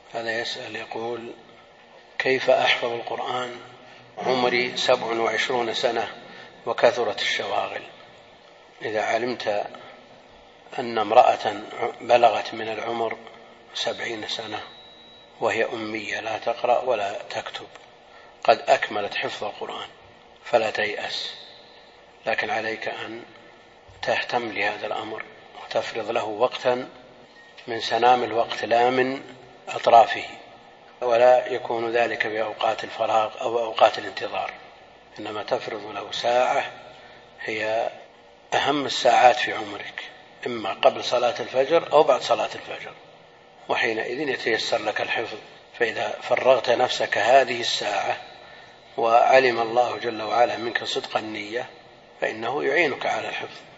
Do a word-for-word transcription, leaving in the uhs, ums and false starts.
هذا يسأل يقول: كيف أحفظ القرآن؟ عمري سبع وعشرون سنة وكثرت الشواغل. إذا علمت أن امرأة بلغت من العمر سبعين سنة وهي أمية لا تقرأ ولا تكتب قد أكملت حفظ القرآن فلا تيأس، لكن عليك أن تهتم لهذا الأمر وتفرض له وقتا من سنام الوقت لا من أطرافه، ولا يكون ذلك بأوقات الفراغ أو أوقات الانتظار، إنما تفرض له ساعة هي أهم الساعات في عمرك، إما قبل صلاة الفجر أو بعد صلاة الفجر، وحينئذ يتيسر لك الحفظ. فإذا فرغت نفسك هذه الساعة وعلم الله جل وعلا منك صدق النية فإنه يعينك على الحفظ.